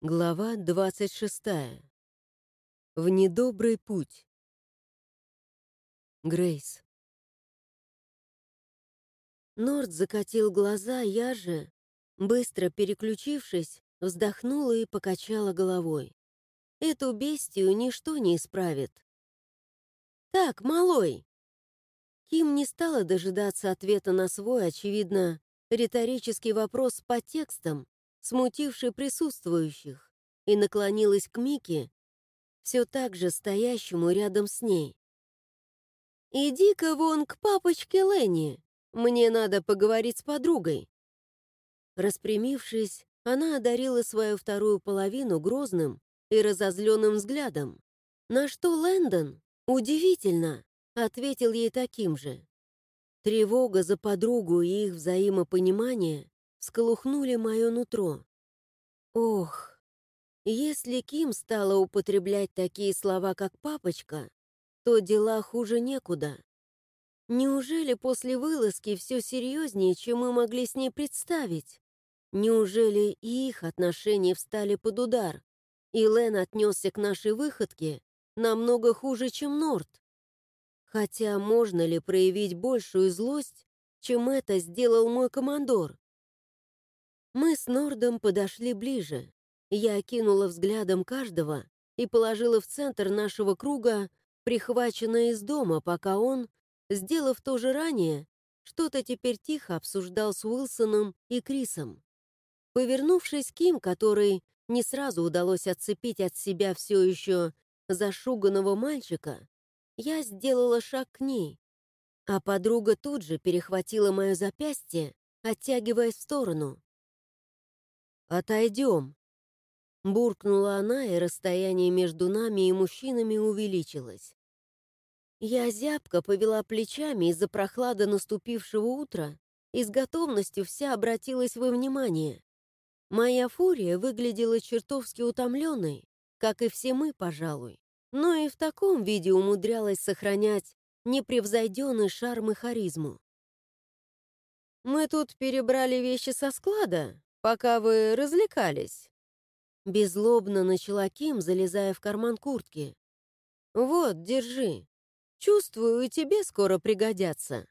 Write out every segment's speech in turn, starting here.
Глава 26. В недобрый путь. Грейс. Норд закатил глаза, я же, быстро переключившись, вздохнула и покачала головой. Эту бестию ничто не исправит. «Так, малой!» Ким не стала дожидаться ответа на свой, очевидно, риторический вопрос по текстам, смутивший присутствующих, и наклонилась к Мике, все так же стоящему рядом с ней. «Иди-ка вон к папочке Ленни, мне надо поговорить с подругой». Распрямившись, она одарила свою вторую половину грозным и разозленным взглядом, на что Лэндон, удивительно, ответил ей таким же. Тревога за подругу и их взаимопонимание всколыхнули мое нутро. Ох, если Ким стала употреблять такие слова, как «папочка», то дела хуже некуда. Неужели после вылазки все серьезнее, чем мы могли с ней представить? Неужели и их отношения встали под удар, и Лэн отнесся к нашей выходке намного хуже, чем Норд? Хотя можно ли проявить большую злость, чем это сделал мой командор? Мы с Нордом подошли ближе. Я окинула взглядом каждого и положила в центр нашего круга прихваченное из дома, пока он, сделав то же ранее, что-то теперь тихо обсуждал с Уилсоном и Крисом. Повернувшись к Ким, которой не сразу удалось отцепить от себя все еще зашуганного мальчика, я сделала шаг к ней, а подруга тут же перехватила мое запястье, оттягиваясь в сторону. «Отойдем», — буркнула она, и расстояние между нами и мужчинами увеличилось. Я зябко повела плечами из-за прохлады наступившего утра и с готовностью вся обратилась во внимание. Моя фурия выглядела чертовски утомленной, как и все мы, пожалуй, но и в таком виде умудрялась сохранять непревзойденный шарм и харизму. «Мы тут перебрали вещи со склада, пока вы развлекались», — беззлобно начала Ким, залезая в карман куртки. «Вот, держи. Чувствую, и тебе скоро пригодятся».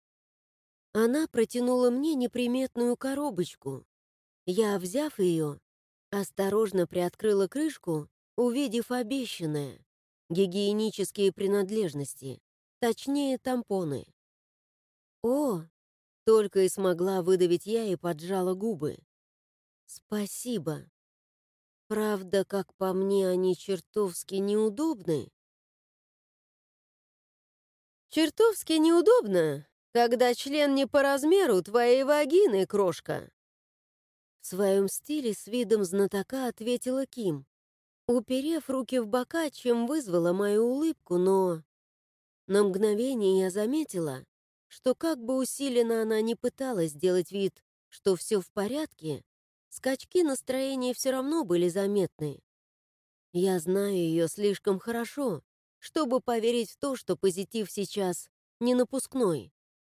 Она протянула мне неприметную коробочку. Я, взяв ее, осторожно приоткрыла крышку, увидев обещанное — гигиенические принадлежности, точнее, тампоны. «О!» — только и смогла выдавить я и поджала губы. «Спасибо. Правда, как по мне, они чертовски неудобны». «Чертовски неудобно, когда член не по размеру твоей вагины, крошка!» В своем стиле с видом знатока ответила Ким, уперев руки в бока, чем вызвала мою улыбку, но... На мгновение я заметила, что как бы усиленно она не пыталась сделать вид, что все в порядке, скачки настроения все равно были заметны. Я знаю ее слишком хорошо, чтобы поверить в то, что позитив сейчас не напускной.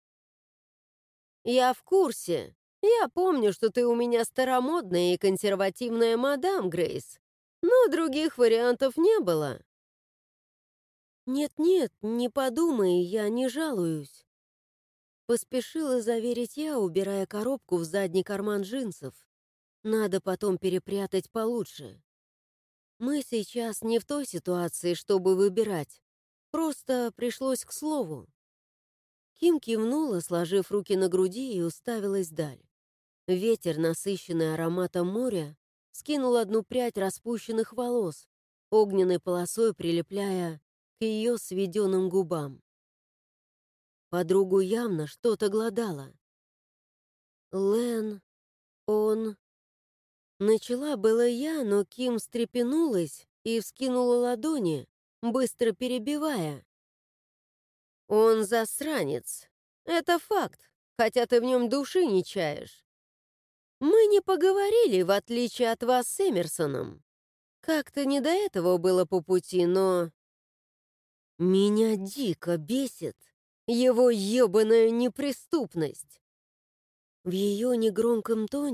«Я в курсе. Я помню, что ты у меня старомодная и консервативная мадам, Грейс. Но других вариантов не было». «Нет-нет, не подумай, я не жалуюсь». Поспешила заверить я, убирая коробку в задний карман джинсов. Надо потом перепрятать получше. Мы сейчас не в той ситуации, чтобы выбирать. Просто пришлось к слову. Ким кивнула, сложив руки на груди, и уставилась вдаль. Ветер, насыщенный ароматом моря, скинул одну прядь распущенных волос, огненной полосой прилепляя к ее сведенным губам. Подругу явно что-то глодало. «Лэн, он...» Начала было я, но Ким встрепенулась и вскинула ладони, быстро перебивая. «Он засранец. Это факт, хотя ты в нем души не чаешь. Мы не поговорили, в отличие от вас с Эмерсоном. Как-то не до этого было по пути, но... Меня дико бесит его ебаная неприступность». В ее негромком тоне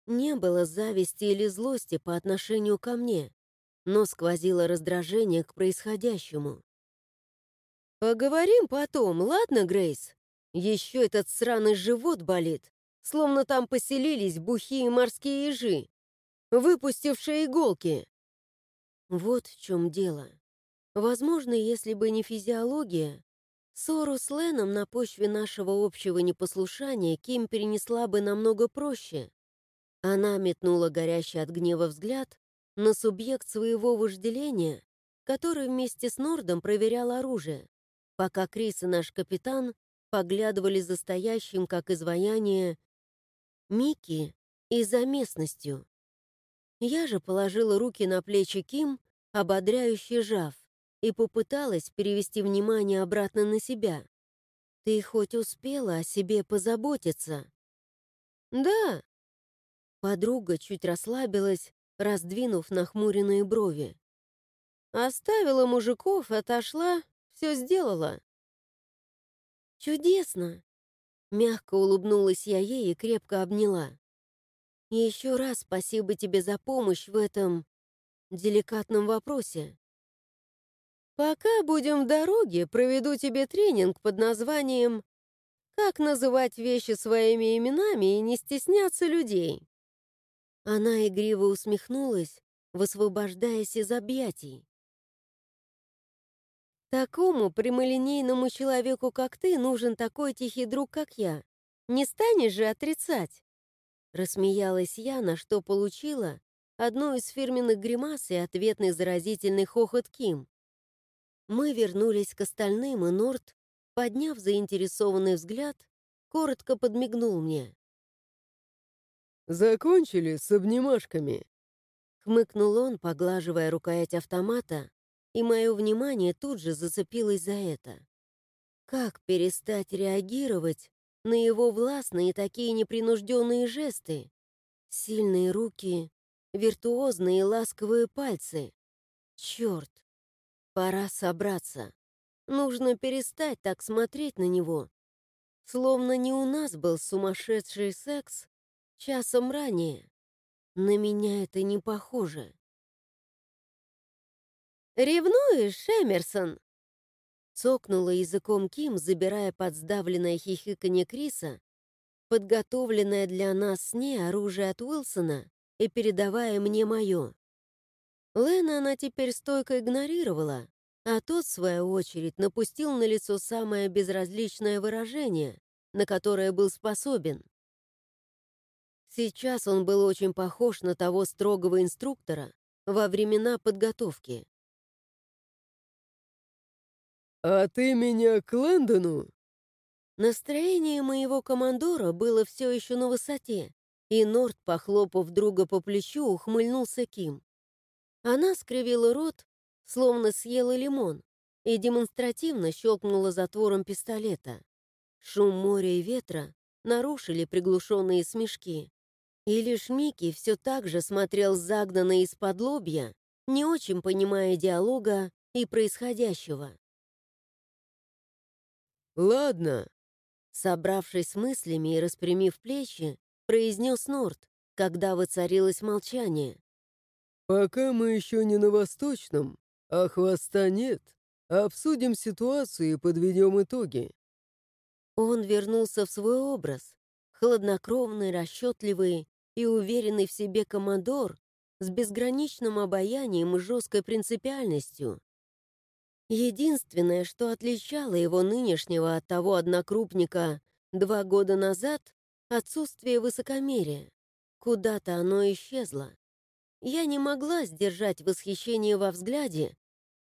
Не было зависти или злости по отношению ко мне, но сквозило раздражение к происходящему. «Поговорим потом, ладно, Грейс? Еще этот сраный живот болит, словно там поселились бухие морские ежи, выпустившие иголки». Вот в чем дело. Возможно, если бы не физиология, ссору с Леном на почве нашего общего непослушания Ким перенесла бы намного проще. Она метнула горящий от гнева взгляд на субъект своего вожделения, который вместе с Нордом проверял оружие, пока Крис и наш капитан поглядывали за стоящим, как изваяние, Микки и за местностью. Я же положила руки на плечи Ким, ободряюще жав, и попыталась перевести внимание обратно на себя. «Ты хоть успела о себе позаботиться?» «Да». Подруга чуть расслабилась, раздвинув нахмуренные брови. «Оставила мужиков, отошла, все сделала». «Чудесно!» Мягко улыбнулась я ей и крепко обняла. «И еще раз спасибо тебе за помощь в этом деликатном вопросе. Пока будем в дороге, проведу тебе тренинг под названием «Как называть вещи своими именами и не стесняться людей». Она игриво усмехнулась, высвобождаясь из объятий. «Такому прямолинейному человеку, как ты, нужен такой тихий друг, как я. Не станешь же отрицать?» Рассмеялась я, на что получила одну из фирменных гримас и ответный заразительный хохот Ким. Мы вернулись к остальным, и Норт, подняв заинтересованный взгляд, коротко подмигнул мне. «Закончили с обнимашками?» Хмыкнул он, поглаживая рукоять автомата, и мое внимание тут же зацепилось за это. Как перестать реагировать на его властные такие непринужденные жесты? Сильные руки, виртуозные ласковые пальцы. Черт, пора собраться. Нужно перестать так смотреть на него. Словно не у нас был сумасшедший секс часом ранее. На меня это не похоже. «Ревнуешь, Эмерсон?» Цокнула языком Ким, забирая под сдавленное хихиканье Криса, подготовленное для нас с ней оружие от Уилсона, и передавая мне мое. Лена она теперь стойко игнорировала, а тот, в свою очередь, напустил на лицо самое безразличное выражение, на которое был способен. Сейчас он был очень похож на того строгого инструктора во времена подготовки. «А ты меня к Лэндону?» Настроение моего командора было все еще на высоте, и Норт, похлопав друга по плечу, ухмыльнулся Ким. Она скривила рот, словно съела лимон, и демонстративно щелкнула затвором пистолета. Шум моря и ветра нарушили приглушенные смешки. И лишь Микки все так же смотрел загнанно из-под лобья, не очень понимая диалога и происходящего. «Ладно». Собравшись с мыслями и распрямив плечи, произнес Норт, когда воцарилось молчание. «Пока мы еще не на Восточном, а хвоста нет, обсудим ситуацию и подведем итоги». Он вернулся в свой образ, хладнокровный, расчетливый и уверенный в себе командор с безграничным обаянием и жесткой принципиальностью. Единственное, что отличало его нынешнего от того однокрупника 2 года назад, отсутствие высокомерия. Куда-то оно исчезло. Я не могла сдержать восхищение во взгляде,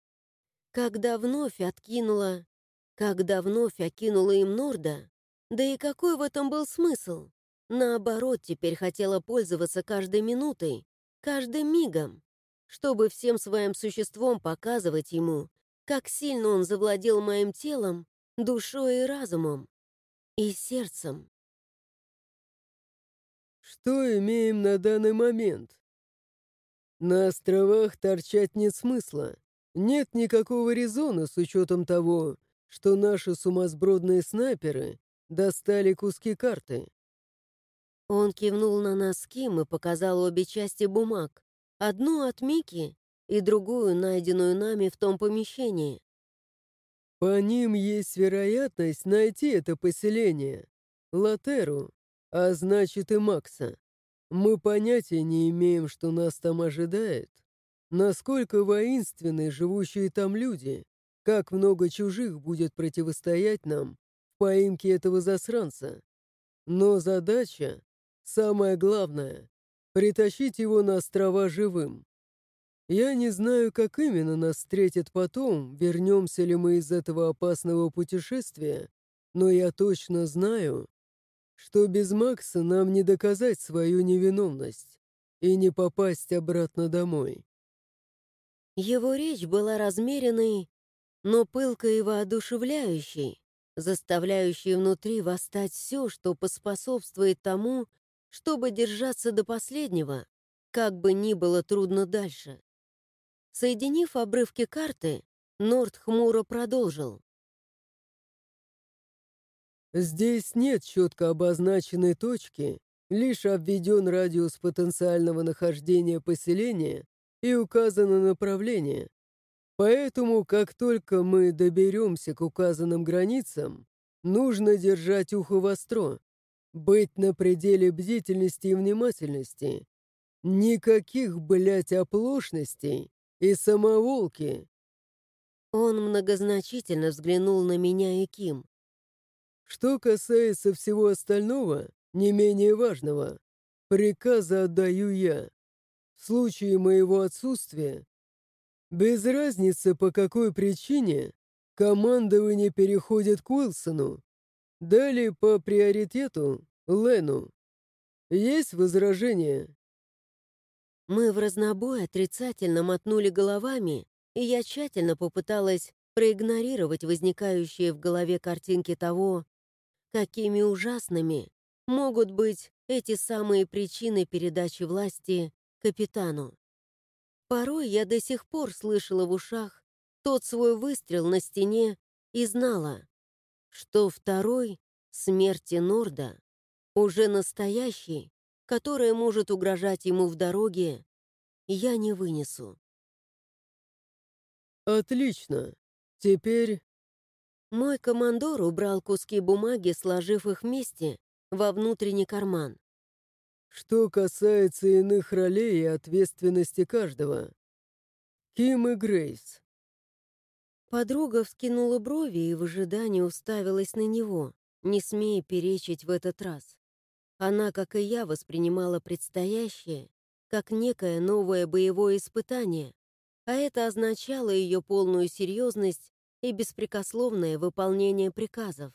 когда вновь окинула им Норда, да и какой в этом был смысл? Наоборот, теперь хотела пользоваться каждой минутой, каждым мигом, чтобы всем своим существом показывать ему, как сильно он завладел моим телом, душой и разумом, и сердцем. «Что имеем на данный момент?» «На островах торчать нет смысла. Нет никакого резона с учетом того, что наши сумасбродные снайперы достали куски карты». Он кивнул на носки и показал обе части бумаг. Одну от Мики и другую, найденную нами в том помещении. По ним есть вероятность найти это поселение, Латеру, а значит и Макса. Мы понятия не имеем, что нас там ожидает. Насколько воинственны живущие там люди, как много чужих будет противостоять нам в поимке этого засранца. Но задача, самая главная, притащить его на острова живым. Я не знаю, как именно нас встретят потом, вернемся ли мы из этого опасного путешествия, но я точно знаю, что без Макса нам не доказать свою невиновность и не попасть обратно домой. Его речь была размеренной, но пылкой и воодушевляющей, заставляющей внутри восстать все, что поспособствует тому, чтобы держаться до последнего, как бы ни было трудно дальше. Соединив обрывки карты, Норд хмуро продолжил. Здесь нет четко обозначенной точки, лишь обведен радиус потенциального нахождения поселения и указано направление. Поэтому, как только мы доберемся к указанным границам, нужно держать ухо востро, быть на пределе бдительности и внимательности. Никаких, блядь, оплошностей и самоволки. Он многозначительно взглянул на меня и Ким. Что касается всего остального, не менее важного, приказы отдаю я. В случае моего отсутствия, без разницы по какой причине, командование переходит к Уилсону. Далее по приоритету Лену. Есть возражения? Мы в разнобой отрицательно мотнули головами, и я тщательно попыталась проигнорировать возникающие в голове картинки того, какими ужасными могут быть эти самые причины передачи власти капитану. Порой я до сих пор слышала в ушах тот свой выстрел на стене и знала, что второй смерти Норда, уже настоящий, которая может угрожать ему в дороге, я не вынесу. Отлично. Теперь Мой командор убрал куски бумаги, сложив их вместе во внутренний карман. что касается иных ролей и ответственности каждого. Ким и Грейс. Подруга вскинула брови и в ожидании уставилась на него, не смея перечить в этот раз. Она, как и я, воспринимала предстоящее как некое новое боевое испытание, а это означало ее полную серьезность и беспрекословное выполнение приказов.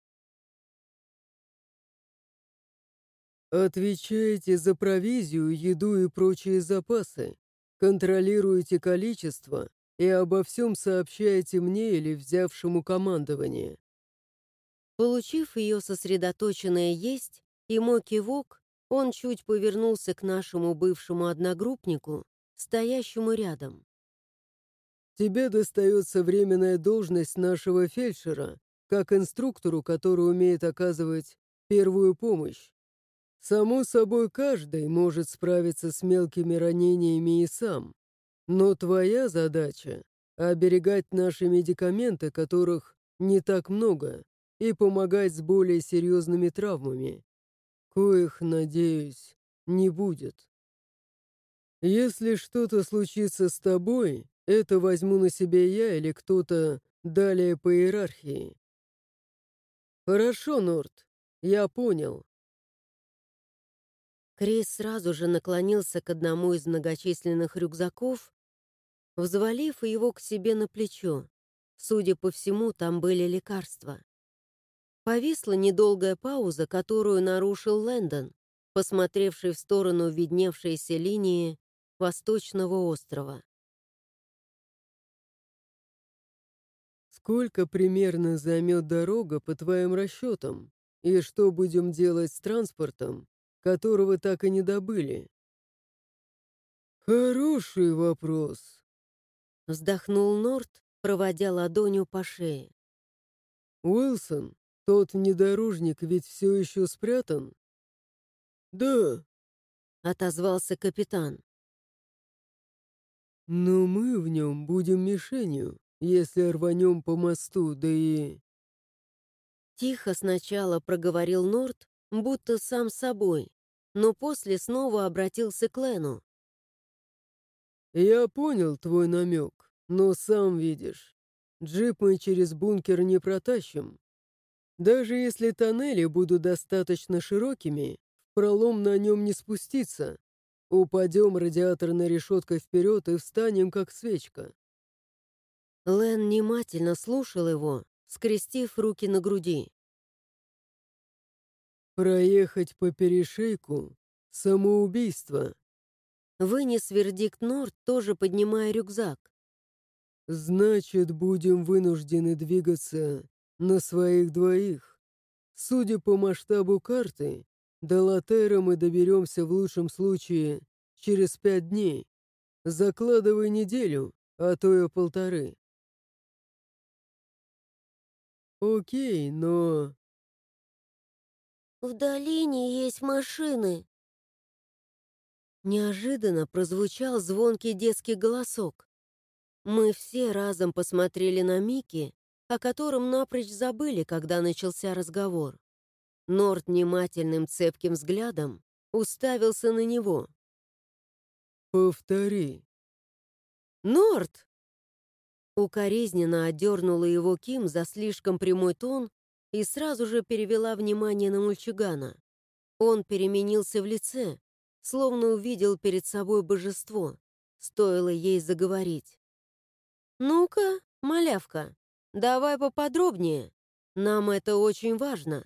Отвечаете за провизию, еду и прочие запасы. Контролируете количество и обо всем сообщаете мне или взявшему командование. Получив ее сосредоточенное «есть» и мой кивок, он чуть повернулся к нашему бывшему одногруппнику, стоящему рядом. Тебе достается временная должность нашего фельдшера, как инструктору, который умеет оказывать первую помощь. Само собой, каждый может справиться с мелкими ранениями и сам. Но твоя задача — оберегать наши медикаменты, которых не так много, и помогать с более серьезными травмами, коих, надеюсь, не будет. Если что-то случится с тобой, это возьму на себя я или кто-то далее по иерархии. Хорошо, Норт, я понял. Крис сразу же наклонился к одному из многочисленных рюкзаков, взвалив его к себе на плечо. Судя по всему, там были лекарства. Повисла недолгая пауза, которую нарушил Лэндон, посмотревший в сторону видневшейся линии Восточного острова. Сколько примерно займет дорога по твоим расчетам? И что будем делать с транспортом, которого так и не добыли? Хороший вопрос. Вздохнул Норт, проводя ладонью по шее. Уилсон, тот внедорожник ведь все еще спрятан? Да, — отозвался капитан. но мы в нем будем мишенью, если рванем по мосту, да и... Тихо сначала проговорил Норт, будто сам собой, но после снова обратился к Лену. Я понял твой намек, но сам видишь, джип мы через бункер не протащим. Даже если тоннели будут достаточно широкими, в пролом на нем не спуститься. Упадем радиаторной решеткой вперед и встанем, как свечка. Лен внимательно слушал его, скрестив руки на груди. Проехать по перешейку — самоубийство. Вынес вердикт Норт, тоже поднимая рюкзак. Значит, будем вынуждены двигаться на своих двоих. Судя по масштабу карты, до Латера мы доберемся в лучшем случае через 5 дней. Закладывай неделю, а то и 1,5. Окей, но... «В долине есть машины!» Неожиданно прозвучал звонкий детский голосок. Мы все разом посмотрели на Микки, о котором напрочь забыли, когда начался разговор. Норт внимательным цепким взглядом уставился на него. Повтори. «Норт!» Укоризненно одернула его Ким за слишком прямой тон и сразу же перевела внимание на мальчугана. Он переменился в лице, словно увидел перед собой божество. Стоило ей заговорить. «Ну-ка, малявка, давай поподробнее. Нам это очень важно».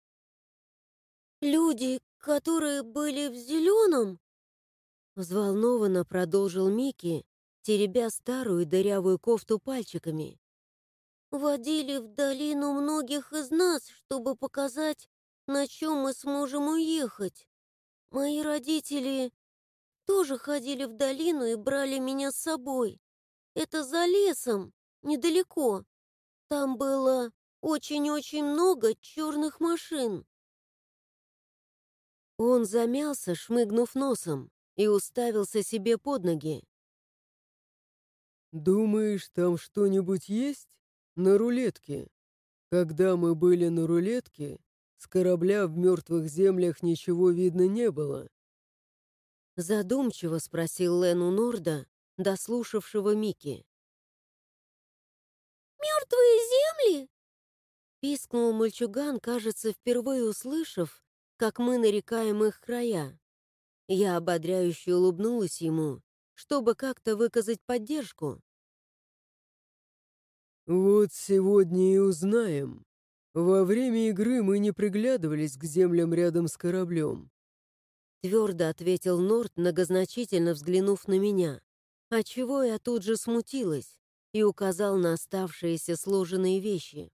«Люди, которые были в зеленом?» Взволнованно продолжил Микки, теребя старую дырявую кофту пальчиками. «Водили в долину многих из нас, чтобы показать, на чем мы сможем уехать. Мои родители тоже ходили в долину и брали меня с собой. Это за лесом, недалеко. Там было очень-очень много черных машин». Он замялся, шмыгнув носом, и уставился себе под ноги. Думаешь, там что-нибудь есть? На рулетке. Когда мы были на рулетке, с корабля в мертвых землях ничего видно не было. Задумчиво спросил Лен у Норда, дослушавшего Микки. «Мертвые земли?» Пискнул мальчуган, кажется, впервые услышав, как мы нарекаем их края. Я ободряюще улыбнулась ему, чтобы как-то выказать поддержку. Вот сегодня и узнаем. Во время игры мы не приглядывались к землям рядом с кораблем. Твердо ответил Норд, многозначительно взглянув на меня, отчего я тут же смутилась и указал на оставшиеся сложенные вещи.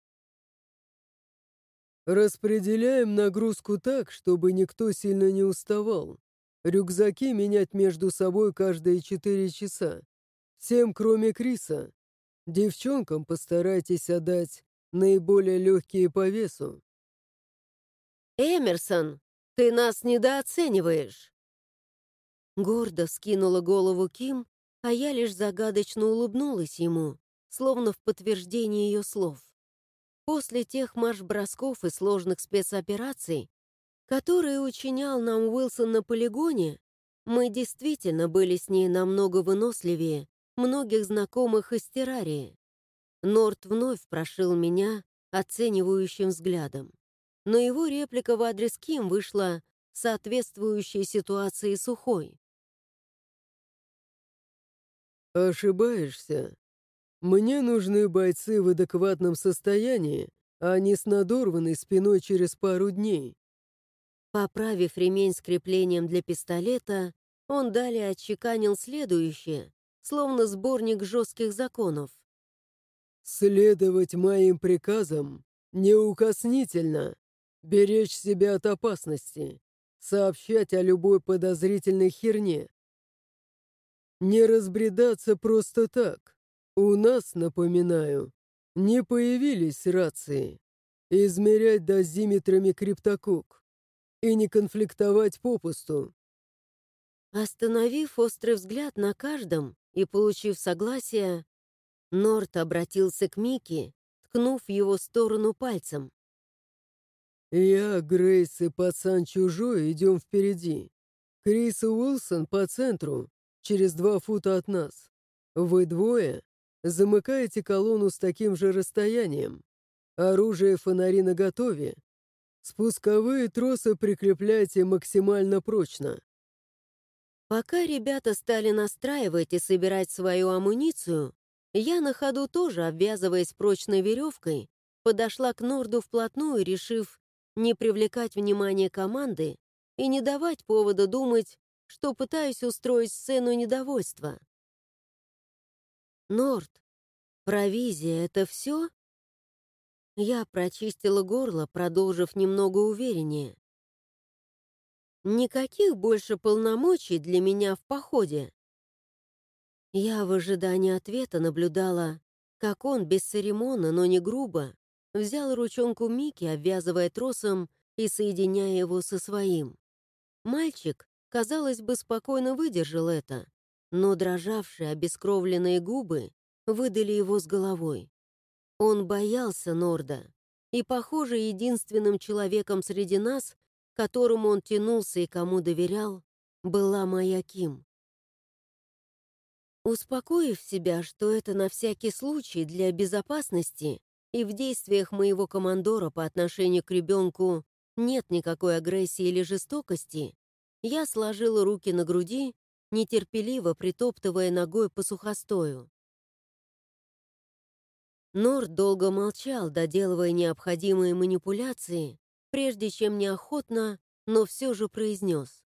Распределяем нагрузку так, чтобы никто сильно не уставал. Рюкзаки менять между собой каждые 4 часа. Всем, кроме Криса. Девчонкам постарайтесь отдать наиболее легкие по весу. «Эмерсон, ты нас недооцениваешь!» Гордо вскинула голову Ким, а я лишь загадочно улыбнулась ему, словно в подтверждение ее слов. После тех марш-бросков и сложных спецопераций, которые учинял нам Уилсон на полигоне, мы действительно были с ней намного выносливее многих знакомых из террарии. Норт вновь прошил меня оценивающим взглядом, но его реплика в адрес Ким вышла соответствующей ситуации сухой. Ошибаешься. Мне нужны бойцы в адекватном состоянии, а не с надорванной спиной через пару дней. Поправив ремень с креплением для пистолета, он далее отчеканил следующее, словно сборник жестких законов. Следовать моим приказам неукоснительно, беречь себя от опасности, сообщать о любой подозрительной херне. Не разбредаться просто так. У нас, напоминаю, не появились рации. Измерять дозиметрами криптокок. и не конфликтовать попусту. Остановив острый взгляд на каждом и получив согласие, Норт обратился к Микки, ткнув в его сторону пальцем. Я, Грейс и пацан чужой идем впереди. Крис и Уилсон по центру, через 2 фута от нас. Вы двое замыкаете колонну с таким же расстоянием. Оружие и фонари наготове. Спусковые тросы прикрепляйте максимально прочно. Пока ребята стали настраивать и собирать свою амуницию, я на ходу тоже, обвязываясь прочной веревкой, подошла к Норду вплотную, решив не привлекать внимание команды и не давать повода думать, что пытаюсь устроить сцену недовольства. «Норд, провизия — это все?» Я прочистила горло, продолжив немного увереннее. «Никаких больше полномочий для меня в походе». Я в ожидании ответа наблюдала, как он бесцеремонно, но не грубо, взял ручонку Микки, обвязывая тросом и соединяя его со своим. Мальчик, казалось бы, спокойно выдержал это, но дрожавшие обескровленные губы выдали его с головой. Он боялся Норда, и, похоже, единственным человеком среди нас, к которому он тянулся и кому доверял, была моя Ким. Успокоив себя, что это на всякий случай для безопасности, и в действиях моего командора по отношению к ребенку нет никакой агрессии или жестокости, я сложила руки на груди, нетерпеливо притоптывая ногой по сухостою. Норд долго молчал, доделывая необходимые манипуляции, прежде чем неохотно, но все же произнес.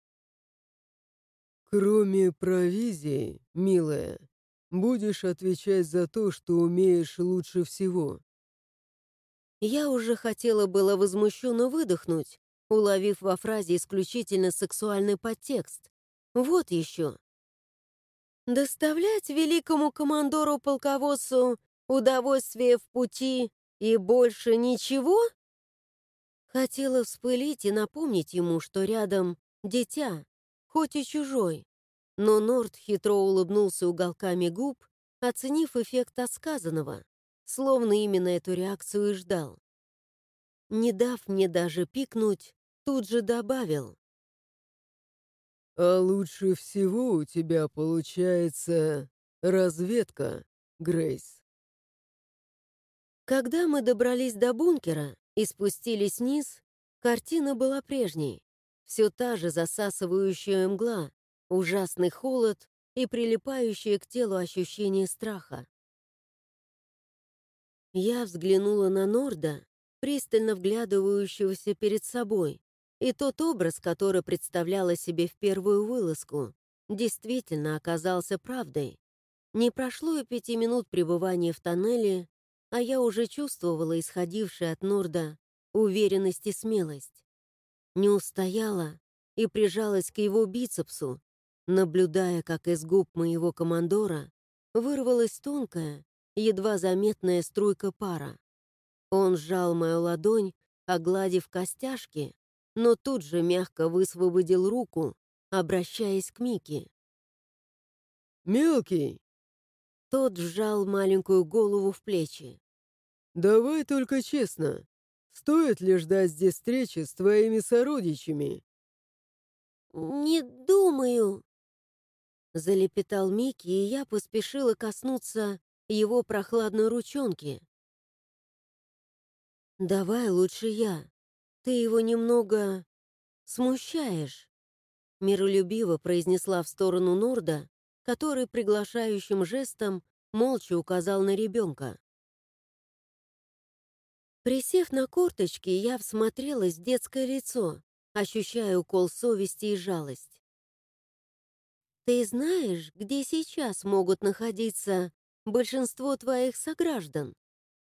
Кроме провизии, милая, будешь отвечать за то, что умеешь лучше всего. Я уже хотела было возмущенно выдохнуть, уловив во фразе исключительно сексуальный подтекст. Вот еще. Доставлять великому командору-полководцу удовольствие в пути и больше ничего? Хотела вспылить и напомнить ему, что рядом дитя, хоть и чужой. Но Норд хитро улыбнулся уголками губ, оценив эффект от сказанного, словно именно эту реакцию и ждал. Не дав мне даже пикнуть, тут же добавил. А лучше всего у тебя получается разведка, Грейс. Когда мы добрались до бункера и спустились вниз, картина была прежней. Все та же засасывающая мгла, ужасный холод и прилипающее к телу ощущение страха. Я взглянула на Норда, пристально вглядывающегося перед собой, и тот образ, который представляла себе в первую вылазку, действительно оказался правдой. Не прошло и 5 минут пребывания в тоннеле, а я уже чувствовала исходившую от Норда уверенность и смелость. Не устояла и прижалась к его бицепсу, наблюдая, как из губ моего командора вырвалась тонкая, едва заметная струйка пара. Он сжал мою ладонь, огладив костяшки, но тут же мягко высвободил руку, обращаясь к Микки. «Мелкий, Тот сжал маленькую голову в плечи. давай только честно. Стоит ли ждать здесь встречи с твоими сородичами?» «Не думаю», — залепетал Микки, и я поспешила коснуться его прохладной ручонки. «Давай лучше я. Ты его немного смущаешь», — миролюбиво произнесла в сторону Норда, который приглашающим жестом молча указал на ребенка. Присев на корточки, я всмотрелась в детское лицо, ощущая укол совести и жалость. «Ты знаешь, где сейчас могут находиться большинство твоих сограждан?»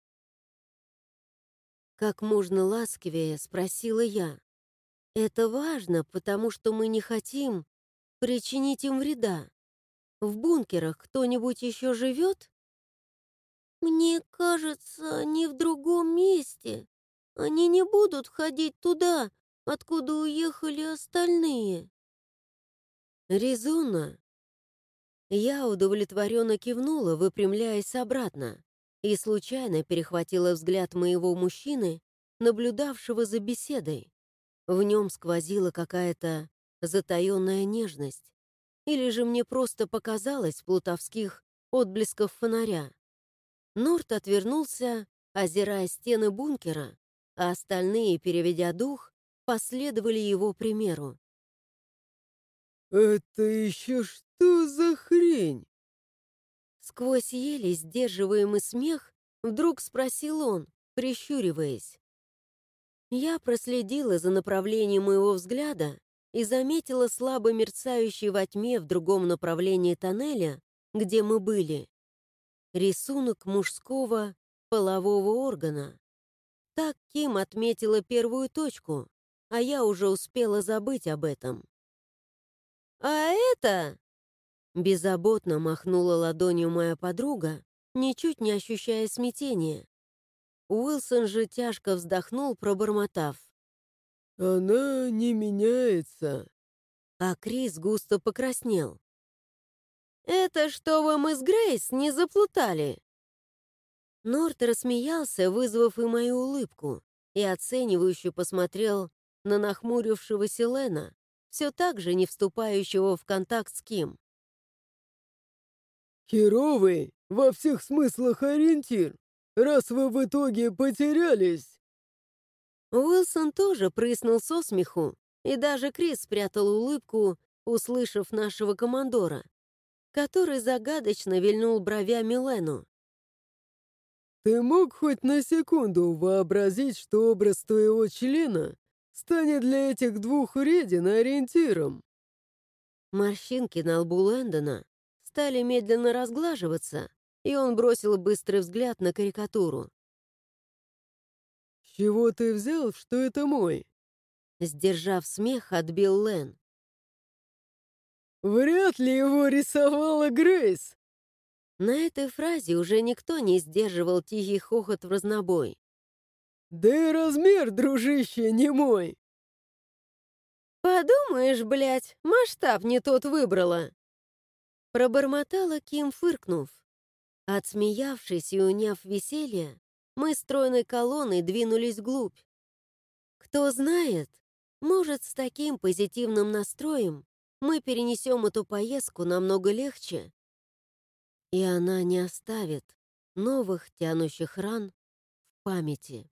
Как можно ласковее спросила я. «Это важно, потому что мы не хотим причинить им вреда. В бункерах кто-нибудь еще живет?» «Мне кажется, они в другом месте. Они не будут ходить туда, откуда уехали остальные?» «Резонно». Я удовлетворенно кивнула, выпрямляясь обратно, и случайно перехватила взгляд моего мужчины, наблюдавшего за беседой. В нем сквозила какая-то затаенная нежность. Или же мне просто показалось плутовских отблесков фонаря. Норт отвернулся, озирая стены бункера, а остальные, переведя дух, последовали его примеру. «Это еще что за хрень?» Сквозь еле сдерживаемый смех вдруг спросил он, прищуриваясь. Я проследила за направлением моего взгляда и заметила слабо мерцающий во тьме в другом направлении тоннеля, где мы были, рисунок мужского полового органа. Так Ким отметила первую точку, а я уже успела забыть об этом. «А это...» — беззаботно махнула ладонью моя подруга, ничуть не ощущая смятения. Уилсон же тяжко вздохнул, пробормотав. «Она не меняется». А Крис густо покраснел. «Это чтобы мы с Грейс не заплутали!» Норт рассмеялся, вызвав и мою улыбку, и оценивающе посмотрел на нахмурившегося Лена, все так же не вступающего в контакт с Ким. «Херовый во всех смыслах ориентир, раз вы в итоге потерялись!» Уилсон тоже прыснул со смеху, и даже Крис спрятал улыбку, услышав нашего командора, который загадочно вильнул бровями Лену. «Ты мог хоть на секунду вообразить, что образ твоего члена станет для этих двух вреден ориентиром?» Морщинки на лбу Лэндона стали медленно разглаживаться, и он бросил быстрый взгляд на карикатуру. «С чего ты взял, что это мой?» Сдержав смех, отбил Лэн. «Вряд ли его рисовала Грейс!» На этой фразе уже никто не сдерживал тихий хохот в разнобой. «Да и размер, дружище, не мой!» «Подумаешь, блядь, масштаб не тот выбрала!» Пробормотала Ким, фыркнув. Отсмеявшись и уняв веселье, мы стройной колонной двинулись вглубь. Кто знает, может, с таким позитивным настроем мы перенесем эту поездку намного легче, и она не оставит новых тянущих ран в памяти.